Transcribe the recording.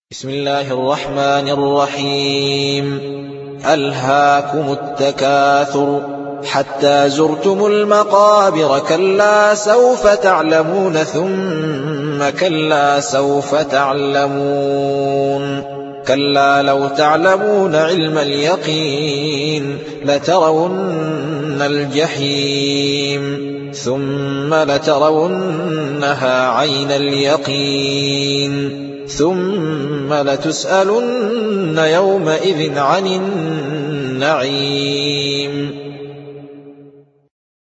بسم الله الرحمن الرحيم. ألهاكم التكاثر حتى زرتم المقابر كلا سوف تعلمون ثم كلا سوف تعلمون كلا لو تعلمون علم اليقين لترون الجحيم ثم لترونها عين اليقين ثم لتسألن يومئذ عن النعيم.